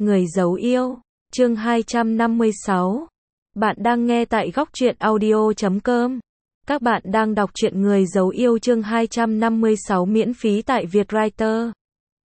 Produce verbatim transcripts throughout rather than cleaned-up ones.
Người giấu yêu, chương hai trăm năm mươi sáu. Bạn đang nghe tại góc truyện audio chấm com. Các bạn đang đọc truyện Người giấu yêu chương hai trăm năm mươi sáu miễn phí tại Vietwriter chấm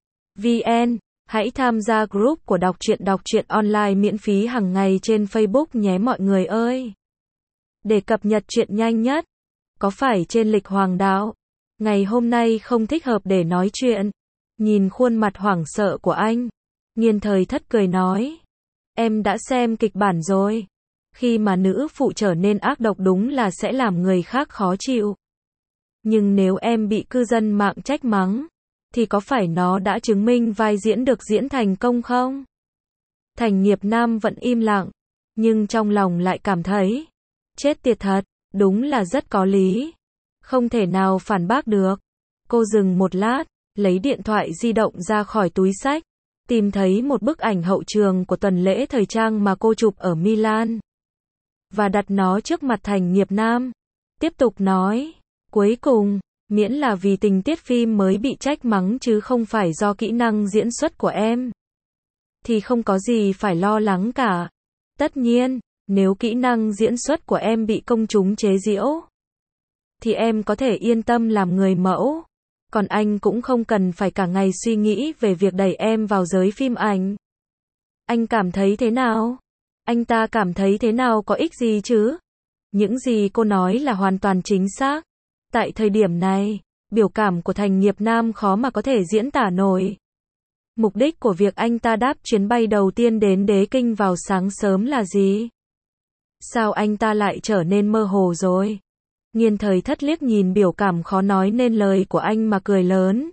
vn. Hãy tham gia group của đọc truyện đọc truyện online miễn phí hàng ngày trên Facebook nhé mọi người ơi. Để cập nhật truyện nhanh nhất. Có phải trên lịch hoàng đạo, ngày hôm nay không thích hợp để nói chuyện? Nhìn khuôn mặt hoảng sợ của anh, Nghiên Thời Thất cười nói. Em đã xem kịch bản rồi. Khi mà nữ phụ trở nên ác độc đúng là sẽ làm người khác khó chịu. Nhưng nếu em bị cư dân mạng trách mắng, thì có phải nó đã chứng minh vai diễn được diễn thành công không? Thành Nghiệp Nam vẫn im lặng, nhưng trong lòng lại cảm thấy, chết tiệt thật, đúng là rất có lý. Không thể nào phản bác được. Cô dừng một lát, lấy điện thoại di động ra khỏi túi xách, tìm thấy một bức ảnh hậu trường của tuần lễ thời trang mà cô chụp ở Milan. Và đặt nó trước mặt Thành Nghiệp Nam. Tiếp tục nói, cuối cùng, miễn là vì tình tiết phim mới bị trách mắng chứ không phải do kỹ năng diễn xuất của em, thì không có gì phải lo lắng cả. Tất nhiên, nếu kỹ năng diễn xuất của em bị công chúng chế giễu, thì em có thể yên tâm làm người mẫu. Còn anh cũng không cần phải cả ngày suy nghĩ về việc đẩy em vào giới phim ảnh. Anh cảm thấy thế nào? Anh ta cảm thấy thế nào có ích gì chứ? Những gì cô nói là hoàn toàn chính xác. Tại thời điểm này, biểu cảm của Thành Nghiệp Nam khó mà có thể diễn tả nổi. Mục đích của việc anh ta đáp chuyến bay đầu tiên đến Đế Kinh vào sáng sớm là gì? Sao anh ta lại trở nên mơ hồ rồi? Nghiên Thời Thất liếc nhìn biểu cảm khó nói nên lời của anh mà cười lớn.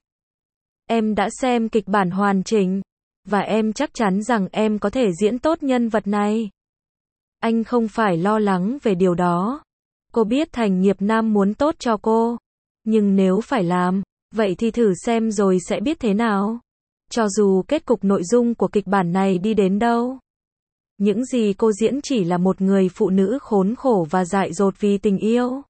Em đã xem kịch bản hoàn chỉnh, và em chắc chắn rằng em có thể diễn tốt nhân vật này. Anh không phải lo lắng về điều đó. Cô biết Thành Nghiệp Nam muốn tốt cho cô. Nhưng nếu phải làm, vậy thì thử xem rồi sẽ biết thế nào. Cho dù kết cục nội dung của kịch bản này đi đến đâu, những gì cô diễn chỉ là một người phụ nữ khốn khổ và dại dột vì tình yêu.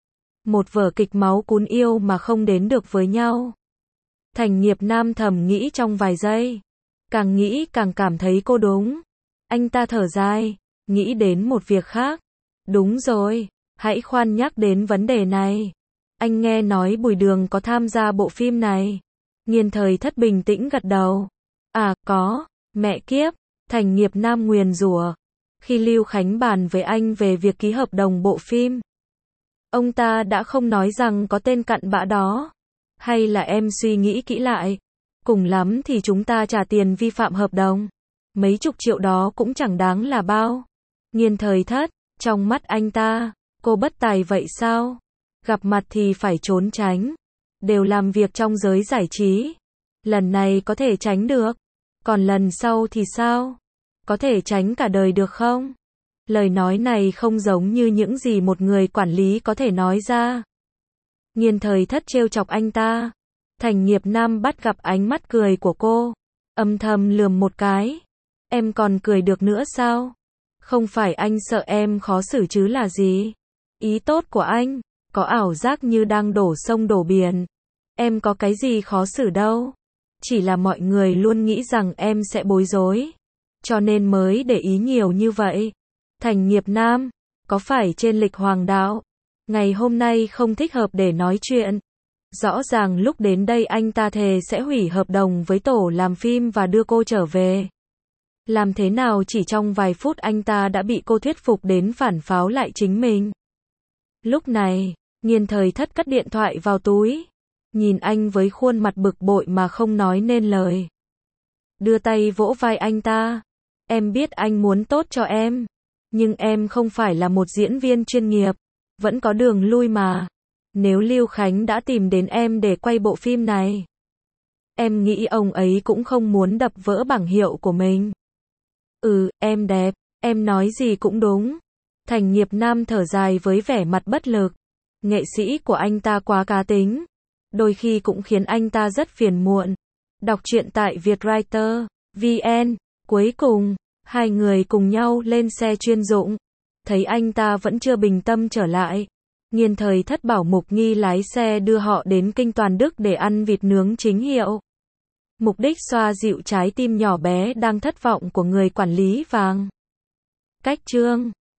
Một vở kịch máu cún yêu mà không đến được với nhau. Thành Nghiệp Nam thầm nghĩ trong vài giây. Càng nghĩ càng cảm thấy cô đúng. Anh ta thở dài, nghĩ đến một việc khác. Đúng rồi, hãy khoan nhắc đến vấn đề này. Anh nghe nói Bùi Đường có tham gia bộ phim này. Nghiên Thời Thất bình tĩnh gật đầu. À, có, mẹ kiếp, Thành Nghiệp Nam nguyền rủa. Khi Lưu Khánh bàn với anh về việc ký hợp đồng bộ phim, ông ta đã không nói rằng có tên cặn bã đó. Hay là em suy nghĩ kỹ lại, cùng lắm thì chúng ta trả tiền vi phạm hợp đồng. Mấy chục triệu đó cũng chẳng đáng là bao. Nghiên Thời Thất, trong mắt anh ta, cô bất tài vậy sao? Gặp mặt thì phải trốn tránh. Đều làm việc trong giới giải trí. Lần này có thể tránh được. Còn lần sau thì sao? Có thể tránh cả đời được không? Lời nói này không giống như những gì một người quản lý có thể nói ra. Nghiên Thời Thất trêu chọc anh ta. Thành Nghiệp Nam bắt gặp ánh mắt cười của cô, âm thầm lườm một cái. Em còn cười được nữa sao? Không phải anh sợ em khó xử chứ là gì? Ý tốt của anh, có ảo giác như đang đổ sông đổ biển. Em có cái gì khó xử đâu. Chỉ là mọi người luôn nghĩ rằng em sẽ bối rối, cho nên mới để ý nhiều như vậy. Thành Nghiệp Nam, có phải trên lịch hoàng đạo, ngày hôm nay không thích hợp để nói chuyện? Rõ ràng lúc đến đây anh ta thề sẽ hủy hợp đồng với tổ làm phim và đưa cô trở về. Làm thế nào chỉ trong vài phút anh ta đã bị cô thuyết phục đến phản pháo lại chính mình. Lúc này, Nghiên Thời Thất cất điện thoại vào túi, nhìn anh với khuôn mặt bực bội mà không nói nên lời. Đưa tay vỗ vai anh ta. Em biết anh muốn tốt cho em, nhưng em không phải là một diễn viên chuyên nghiệp, vẫn có đường lui mà. Nếu Lưu Khánh đã tìm đến em để quay bộ phim này, em nghĩ ông ấy cũng không muốn đập vỡ bảng hiệu của mình. Ừ, em đẹp, em nói gì cũng đúng. Thành Nghiệp Nam thở dài với vẻ mặt bất lực. Nghệ sĩ của anh ta quá cá tính, đôi khi cũng khiến anh ta rất phiền muộn. Đọc truyện tại Vietwriter chấm vn. Cuối cùng, hai người cùng nhau lên xe chuyên dụng. Thấy anh ta vẫn chưa bình tâm trở lại, Nghiên Thời Thất bảo Mục Nghi lái xe đưa họ đến Kinh Toàn Đức để ăn vịt nướng chính hiệu. Mục đích xoa dịu trái tim nhỏ bé đang thất vọng của người quản lý vàng. Cách chương